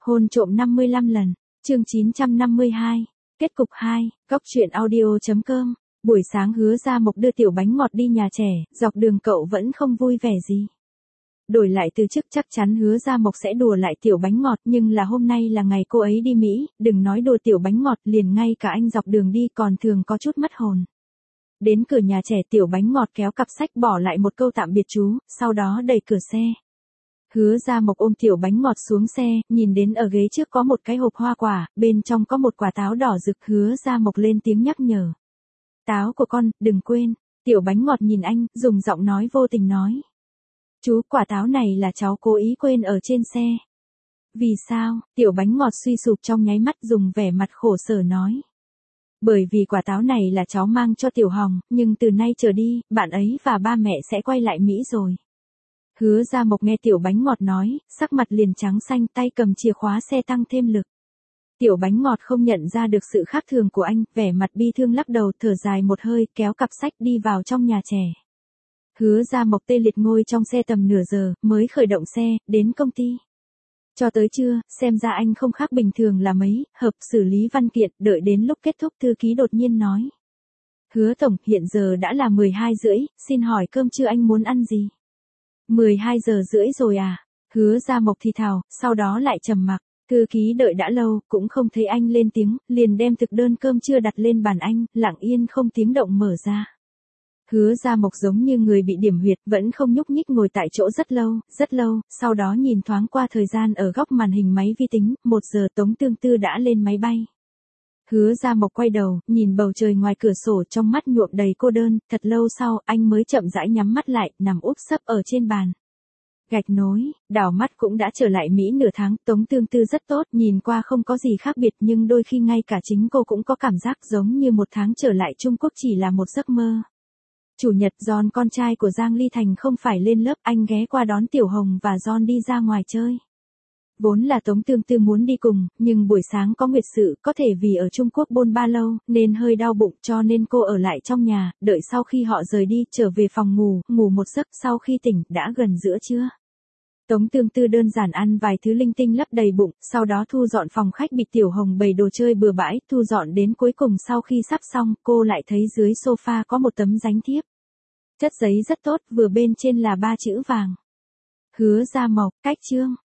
Hôn trộm 55 lần, chương 952, kết cục 2, góc truyện audio.com. Buổi sáng Hứa Gia Mộc đưa tiểu bánh ngọt đi nhà trẻ, dọc đường cậu vẫn không vui vẻ gì. Đổi lại từ trước chắc chắn Hứa Gia Mộc sẽ đùa lại tiểu bánh ngọt, nhưng là hôm nay là ngày cô ấy đi Mỹ, đừng nói đùa tiểu bánh ngọt, liền ngay cả anh dọc đường đi còn thường có chút mất hồn. Đến cửa nhà trẻ tiểu bánh ngọt kéo cặp sách bỏ lại một câu tạm biệt chú, sau đó đẩy cửa xe. Hứa Gia Mộc ôm tiểu bánh ngọt xuống xe, nhìn đến ở ghế trước có một cái hộp hoa quả, bên trong có một quả táo đỏ rực. Hứa Gia Mộc lên tiếng nhắc nhở. Táo của con, đừng quên. Tiểu bánh ngọt nhìn anh, dùng giọng nói vô tình nói. Chú, quả táo này là cháu cố ý quên ở trên xe. Vì sao? Tiểu bánh ngọt suy sụp trong nháy mắt, dùng vẻ mặt khổ sở nói. Bởi vì quả táo này là cháu mang cho Tiểu Hồng, nhưng từ nay trở đi, bạn ấy và ba mẹ sẽ quay lại Mỹ rồi. Hứa Gia Mộc nghe tiểu bánh ngọt nói, sắc mặt liền trắng xanh, tay cầm chìa khóa xe tăng thêm lực. Tiểu bánh ngọt không nhận ra được sự khác thường của anh, vẻ mặt bi thương lắc đầu, thở dài một hơi, kéo cặp sách đi vào trong nhà trẻ. Hứa Gia Mộc tê liệt ngồi trong xe tầm nửa giờ, mới khởi động xe, đến công ty. Cho tới trưa, xem ra anh không khác bình thường là mấy, hợp xử lý văn kiện, đợi đến lúc kết thúc thư ký đột nhiên nói. Hứa tổng, hiện giờ đã là 12:30, xin hỏi cơm trưa anh muốn ăn gì? 12:30 rồi à? Hứa Gia Mộc thì thào, sau đó lại trầm mặc. Thư ký đợi đã lâu, cũng không thấy anh lên tiếng, liền đem thực đơn cơm trưa đặt lên bàn anh, lặng yên không tiếng động mở ra. Hứa Gia Mộc giống như người bị điểm huyệt, vẫn không nhúc nhích ngồi tại chỗ rất lâu, sau đó nhìn thoáng qua thời gian ở góc màn hình máy vi tính, 1 giờ Tống Tương Tư đã lên máy bay. Hứa Gia Mộc quay đầu, nhìn bầu trời ngoài cửa sổ, trong mắt nhuộm đầy cô đơn, thật lâu sau, anh mới chậm rãi nhắm mắt lại, nằm úp sấp ở trên bàn. Gạch nối, đảo mắt cũng đã trở lại Mỹ nửa tháng, Tống Tương Tư rất tốt, nhìn qua không có gì khác biệt, nhưng đôi khi ngay cả chính cô cũng có cảm giác giống như 1 tháng trở lại Trung Quốc chỉ là một giấc mơ. Chủ nhật John con trai của Giang Ly Thành không phải lên lớp, anh ghé qua đón Tiểu Hồng và John đi ra ngoài chơi. Vốn là Tống Tương Tư muốn đi cùng, nhưng buổi sáng có nguyệt sự, có thể vì ở Trung Quốc bôn ba lâu, nên hơi đau bụng, cho nên cô ở lại trong nhà, đợi sau khi họ rời đi, trở về phòng ngủ một giấc, sau khi tỉnh, đã gần giữa trưa. Tống Tương Tư đơn giản ăn vài thứ linh tinh lấp đầy bụng, sau đó thu dọn phòng khách bị Tiểu Hồng bày đồ chơi bừa bãi, thu dọn đến cuối cùng sau khi sắp xong, cô lại thấy dưới sofa có một tấm dánh thiếp. Chất giấy rất tốt, vừa bên trên là 3 chữ vàng. Hứa Gia Mộc, cách chương.